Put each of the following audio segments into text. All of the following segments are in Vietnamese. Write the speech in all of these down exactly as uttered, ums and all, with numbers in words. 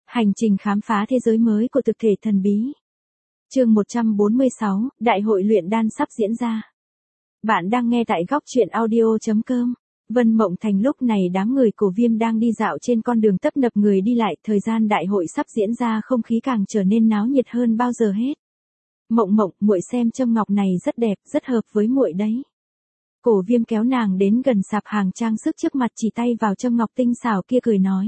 Hành trình khám phá thế giới mới của thực thể thần bí. Chương một trăm bốn mươi sáu, Đại hội luyện đan sắp diễn ra. Bạn đang nghe tại góc truyện audio chấm com. Vân Mộng Thành lúc này đám người của Viêm đang đi dạo trên con đường tấp nập người đi lại, thời gian đại hội sắp diễn ra không khí càng trở nên náo nhiệt hơn bao giờ hết. Mộng Mộng, muội xem châm ngọc này rất đẹp, rất hợp với muội đấy. Cổ Viêm kéo nàng đến gần sạp hàng trang sức trước mặt, chỉ tay vào châm ngọc tinh xảo kia cười nói.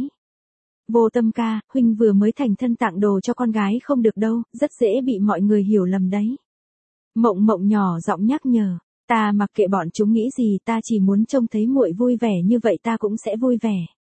Vô Tâm ca, huynh vừa mới thành thân tặng đồ cho con gái không được đâu, rất dễ bị mọi người hiểu lầm đấy. Mộng Mộng nhỏ giọng nhắc nhở, ta mặc kệ bọn chúng nghĩ gì, ta chỉ muốn trông thấy muội vui vẻ như vậy ta cũng sẽ vui vẻ.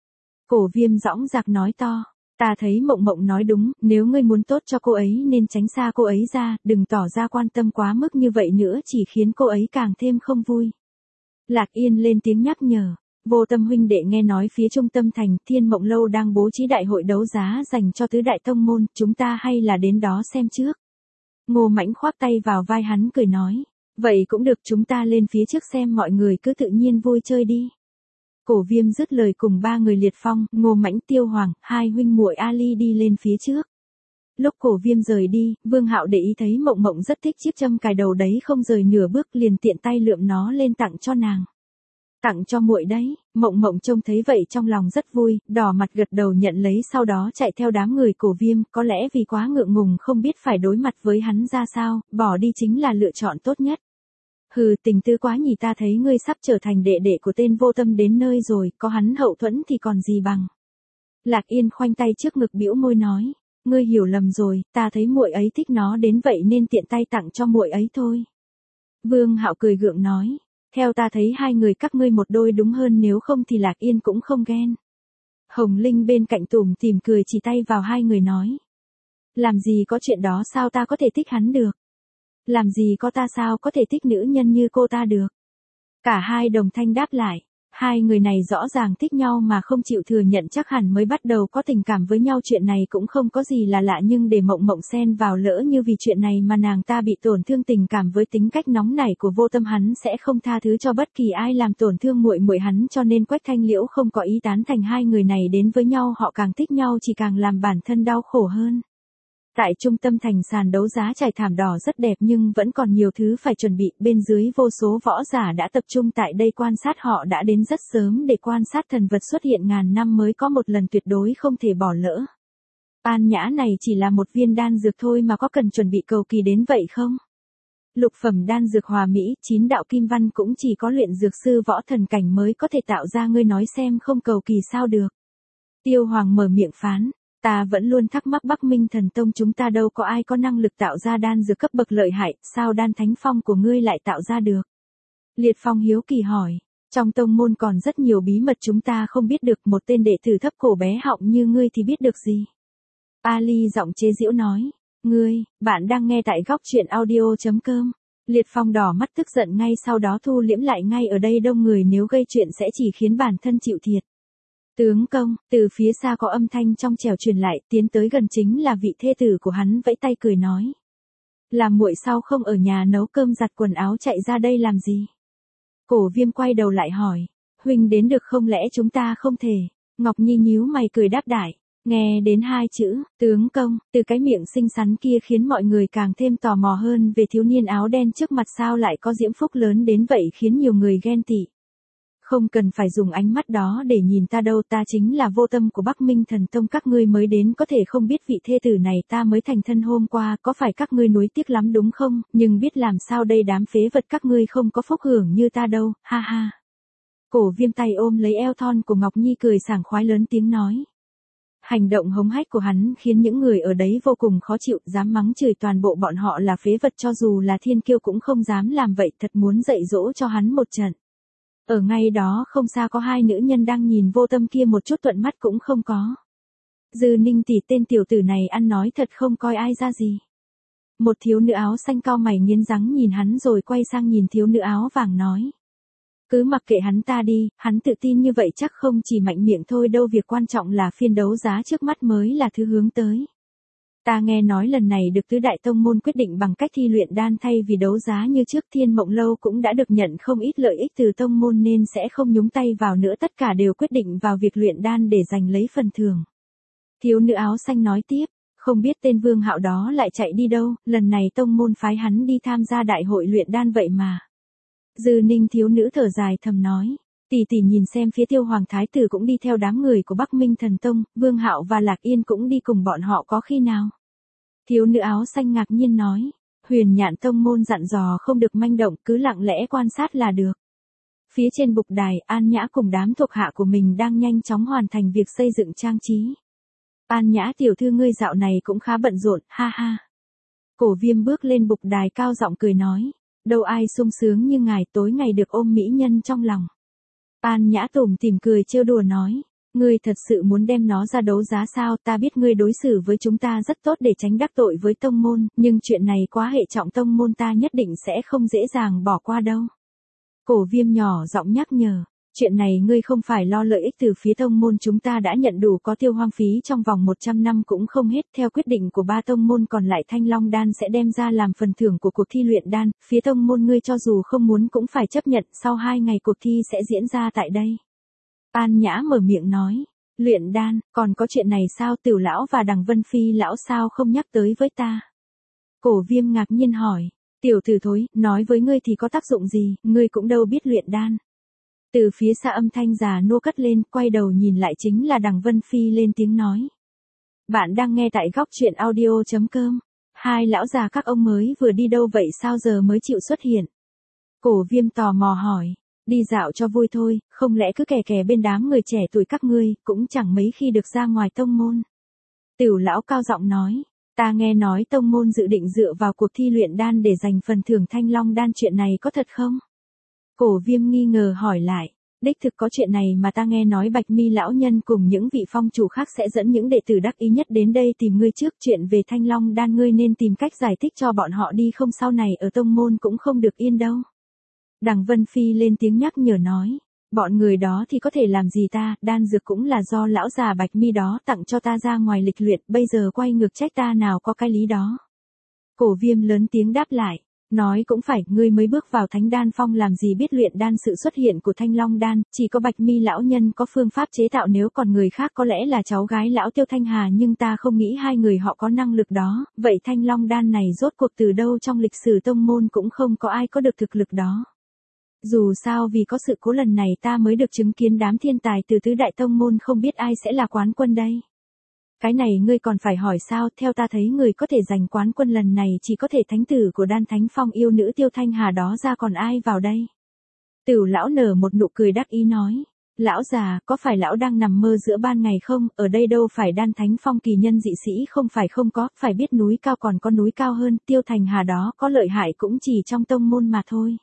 Cổ Viêm dõng dạc nói to, ta thấy Mộng Mộng nói đúng, nếu ngươi muốn tốt cho cô ấy nên tránh xa cô ấy ra, đừng tỏ ra quan tâm quá mức như vậy nữa, chỉ khiến cô ấy càng thêm không vui. Lạc Yên lên tiếng nhắc nhở. Vô Tâm huynh đệ nghe nói phía trung tâm thành Thiên Mộng Lâu đang bố trí đại hội đấu giá dành cho tứ đại tông môn, chúng ta hay là đến đó xem trước. Ngô Mãnh khoác tay vào vai hắn cười nói, vậy cũng được, chúng ta lên phía trước xem, mọi người cứ tự nhiên vui chơi đi. Cổ Viêm dứt lời cùng ba người Liệt Phong, Ngô Mãnh, Tiêu Hoàng, hai huynh muội Ali đi lên phía trước. Lúc Cổ Viêm rời đi, Vương Hạo để ý thấy Mộng Mộng rất thích chiếc châm cài đầu đấy, không rời nửa bước, liền tiện tay lượm nó lên tặng cho nàng. Tặng cho muội đấy. Mộng Mộng trông thấy vậy trong lòng rất vui, đỏ mặt gật đầu nhận lấy, sau đó chạy theo đám người Cổ Viêm, có lẽ vì quá ngượng ngùng không biết phải đối mặt với hắn ra sao, bỏ đi chính là lựa chọn tốt nhất. Hừ, tình tư quá nhỉ, ta thấy ngươi sắp trở thành đệ đệ của tên Vô Tâm đến nơi rồi, có hắn hậu thuẫn thì còn gì bằng. Lạc Yên khoanh tay trước ngực bĩu môi nói, ngươi hiểu lầm rồi, ta thấy muội ấy thích nó đến vậy nên tiện tay tặng cho muội ấy thôi. Vương Hạo cười gượng nói, theo ta thấy hai người các ngươi một đôi đúng hơn, nếu không thì Lạc Yên cũng không ghen. Hồng Linh bên cạnh tủm tỉm cười chỉ tay vào hai người nói. Làm gì có chuyện đó, sao ta có thể thích hắn được? Làm gì có, ta sao có thể thích nữ nhân như cô ta được? Cả hai đồng thanh đáp lại. Hai người này rõ ràng thích nhau mà không chịu thừa nhận, chắc hẳn mới bắt đầu có tình cảm với nhau, chuyện này cũng không có gì là lạ, nhưng để Mộng Mộng xen vào, lỡ như vì chuyện này mà nàng ta bị tổn thương tình cảm, với tính cách nóng nảy của Vô Tâm hắn sẽ không tha thứ cho bất kỳ ai làm tổn thương muội muội hắn, cho nên Quách Thanh Liễu không có ý tán thành hai người này đến với nhau, họ càng thích nhau chỉ càng làm bản thân đau khổ hơn. Tại trung tâm thành, sàn đấu giá trải thảm đỏ rất đẹp nhưng vẫn còn nhiều thứ phải chuẩn bị, bên dưới vô số võ giả đã tập trung tại đây quan sát, họ đã đến rất sớm để quan sát thần vật xuất hiện ngàn năm mới có một lần, tuyệt đối không thể bỏ lỡ. An Nhã này chỉ là một viên đan dược thôi mà có cần chuẩn bị cầu kỳ đến vậy không? Lục phẩm đan dược hòa mỹ, chín đạo kim văn cũng chỉ có luyện dược sư võ thần cảnh mới có thể tạo ra, ngươi nói xem không cầu kỳ sao được. Tiêu Hoàng mở miệng phán. Ta vẫn luôn thắc mắc, Bắc Minh Thần Tông chúng ta đâu có ai có năng lực tạo ra đan dược cấp bậc lợi hại, sao đan thánh phong của ngươi lại tạo ra được? Liệt Phong hiếu kỳ hỏi, trong tông môn còn rất nhiều bí mật chúng ta không biết được, một tên đệ tử thấp cổ bé họng như ngươi thì biết được gì? Ali giọng chế giễu nói, ngươi, bạn đang nghe tại góc truyện audio chấm com. Liệt Phong đỏ mắt tức giận, ngay sau đó thu liễm lại, ngay ở đây đông người nếu gây chuyện sẽ chỉ khiến bản thân chịu thiệt. Tướng công, từ phía xa có âm thanh trong trẻo truyền lại, tiến tới gần chính là vị thê tử của hắn, vẫy tay cười nói. Làm muội sao không ở nhà nấu cơm giặt quần áo chạy ra đây làm gì? Cổ Viêm quay đầu lại hỏi, huynh đến được không, lẽ chúng ta không thể? Ngọc Nhi nhíu mày cười đáp đại, nghe đến hai chữ, tướng công, từ cái miệng xinh xắn kia khiến mọi người càng thêm tò mò hơn về thiếu niên áo đen trước mặt, sao lại có diễm phúc lớn đến vậy, khiến nhiều người ghen tị. Không cần phải dùng ánh mắt đó để nhìn ta đâu, ta chính là Vô Tâm của Bắc Minh Thần Tông, các ngươi mới đến có thể không biết vị thê tử này ta mới thành thân hôm qua, có phải các ngươi nuối tiếc lắm đúng không, nhưng biết làm sao đây, đám phế vật các ngươi không có phúc hưởng như ta đâu, ha ha. Cổ Viêm tay ôm lấy eo thon của Ngọc Nhi cười sảng khoái lớn tiếng nói. Hành động hống hách của hắn khiến những người ở đấy vô cùng khó chịu, dám mắng chửi toàn bộ bọn họ là phế vật, cho dù là thiên kiêu cũng không dám làm vậy, thật muốn dạy dỗ cho hắn một trận. Ở ngay đó không xa có hai nữ nhân đang nhìn Vô Tâm kia một chút thuận mắt cũng không có. Dư Ninh tỷ, tên tiểu tử này ăn nói thật không coi ai ra gì. Một thiếu nữ áo xanh cau mày nghiến răng nhìn hắn rồi quay sang nhìn thiếu nữ áo vàng nói. Cứ mặc kệ hắn ta đi, hắn tự tin như vậy chắc không chỉ mạnh miệng thôi đâu, việc quan trọng là phiên đấu giá trước mắt mới là thứ hướng tới. Ta nghe nói lần này được tứ đại tông môn quyết định bằng cách thi luyện đan thay vì đấu giá như trước, Thiên Mộng Lâu cũng đã được nhận không ít lợi ích từ tông môn nên sẽ không nhúng tay vào nữa, tất cả đều quyết định vào việc luyện đan để giành lấy phần thưởng. Thiếu nữ áo xanh nói tiếp, không biết tên Vương Hạo đó lại chạy đi đâu, lần này tông môn phái hắn đi tham gia đại hội luyện đan vậy mà. Dư Ninh thiếu nữ thở dài thầm nói, tỷ tỷ nhìn xem phía Tiêu Hoàng Thái tử cũng đi theo đám người của Bắc Minh Thần Tông, Vương Hạo và Lạc Yên cũng đi cùng bọn họ có khi nào. Thiếu nữ áo xanh ngạc nhiên nói, Huyền Nhạn tông môn dặn dò không được manh động, cứ lặng lẽ quan sát là được. Phía trên bục đài, An Nhã cùng đám thuộc hạ của mình đang nhanh chóng hoàn thành việc xây dựng trang trí. An Nhã tiểu thư ngươi dạo này cũng khá bận rộn, ha ha. Cổ Viêm bước lên bục đài cao giọng cười nói, đâu ai sung sướng như ngài tối ngày được ôm mỹ nhân trong lòng. An Nhã tủm tỉm cười trêu đùa nói, ngươi thật sự muốn đem nó ra đấu giá sao, ta biết ngươi đối xử với chúng ta rất tốt để tránh đắc tội với tông môn, nhưng chuyện này quá hệ trọng tông môn ta nhất định sẽ không dễ dàng bỏ qua đâu. Cổ Viêm nhỏ giọng nhắc nhở, chuyện này ngươi không phải lo lợi ích từ phía tông môn chúng ta đã nhận đủ có tiêu hoang phí trong vòng một trăm năm cũng không hết, theo quyết định của ba tông môn còn lại Thanh Long đan sẽ đem ra làm phần thưởng của cuộc thi luyện đan, phía tông môn ngươi cho dù không muốn cũng phải chấp nhận, sau hai ngày cuộc thi sẽ diễn ra tại đây. An Nhã mở miệng nói, luyện đan, còn có chuyện này sao, Tửu lão và Đằng Vân Phi lão sao không nhắc tới với ta? Cổ Viêm ngạc nhiên hỏi, tiểu tử thối, nói với ngươi thì có tác dụng gì, ngươi cũng đâu biết luyện đan. Từ phía xa âm thanh già nua cất lên, quay đầu nhìn lại chính là Đằng Vân Phi lên tiếng nói. Bạn đang nghe tại góc truyện audio chấm com. Hai lão già các ông mới vừa đi đâu vậy sao giờ mới chịu xuất hiện? Cổ Viêm tò mò hỏi, đi dạo cho vui thôi, không lẽ cứ kè kè bên đám người trẻ tuổi các ngươi, cũng chẳng mấy khi được ra ngoài tông môn. Tửu lão cao giọng nói, ta nghe nói tông môn dự định dựa vào cuộc thi luyện đan để giành phần thưởng Thanh Long đan, chuyện này có thật không? Cổ Viêm nghi ngờ hỏi lại, đích thực có chuyện này mà ta nghe nói Bạch Mi lão nhân cùng những vị phong chủ khác sẽ dẫn những đệ tử đắc ý nhất đến đây tìm ngươi trước, chuyện về Thanh Long đan ngươi nên tìm cách giải thích cho bọn họ đi, không sau này ở tông môn cũng không được yên đâu. Đằng Vân Phi lên tiếng nhắc nhở nói, bọn người đó thì có thể làm gì ta, đan dược cũng là do lão già Bạch Mi đó tặng cho ta ra ngoài lịch luyện, bây giờ quay ngược trách ta nào có cái lý đó. Cổ Viêm lớn tiếng đáp lại, nói cũng phải, ngươi mới bước vào Thánh Đan Phong làm gì biết luyện đan, sự xuất hiện của Thanh Long đan, chỉ có Bạch Mi lão nhân có phương pháp chế tạo, nếu còn người khác có lẽ là cháu gái lão Tiêu Thanh Hà, nhưng ta không nghĩ hai người họ có năng lực đó, vậy Thanh Long đan này rốt cuộc từ đâu, trong lịch sử tông môn cũng không có ai có được thực lực đó. Dù sao vì có sự cố lần này ta mới được chứng kiến đám thiên tài từ tứ đại tông môn, không biết ai sẽ là quán quân đây. Cái này ngươi còn phải hỏi sao, theo ta thấy người có thể giành quán quân lần này chỉ có thể thánh tử của Đan Thánh Phong yêu nữ Tiêu Thanh Hà đó ra, còn ai vào đây. Tửu lão nở một nụ cười đắc ý nói, lão già, có phải lão đang nằm mơ giữa ban ngày không, ở đây đâu phải Đan Thánh Phong kỳ nhân dị sĩ không phải không có, phải biết núi cao còn có núi cao hơn, Tiêu Thanh Hà đó có lợi hại cũng chỉ trong tông môn mà thôi.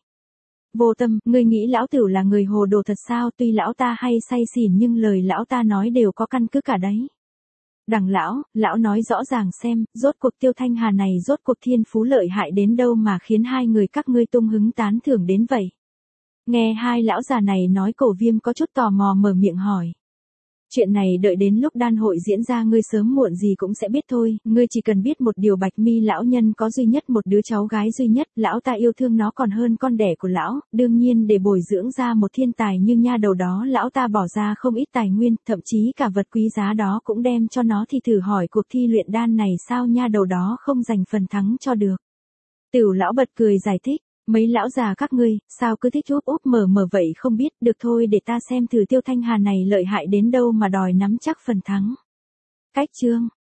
Vô Tâm, ngươi nghĩ lão Tửu là người hồ đồ thật sao, tuy lão ta hay say xỉn nhưng lời lão ta nói đều có căn cứ cả đấy. Đằng lão, lão nói rõ ràng xem, rốt cuộc Tiêu Thanh Hà này rốt cuộc thiên phú lợi hại đến đâu mà khiến hai người các ngươi tung hứng tán thưởng đến vậy. Nghe hai lão già này nói, Cổ Viêm có chút tò mò mở miệng hỏi. Chuyện này đợi đến lúc đan hội diễn ra ngươi sớm muộn gì cũng sẽ biết thôi, ngươi chỉ cần biết một điều, Bạch Mi lão nhân có duy nhất một đứa cháu gái duy nhất, lão ta yêu thương nó còn hơn con đẻ của lão, đương nhiên để bồi dưỡng ra một thiên tài như nha đầu đó lão ta bỏ ra không ít tài nguyên, thậm chí cả vật quý giá đó cũng đem cho nó, thì thử hỏi cuộc thi luyện đan này sao nha đầu đó không giành phần thắng cho được. Tửu lão bật cười giải thích. Mấy lão già các ngươi, sao cứ thích úp úp mở mở vậy không biết, được thôi để ta xem thử Tiêu Thanh Hà này lợi hại đến đâu mà đòi nắm chắc phần thắng. Cách chương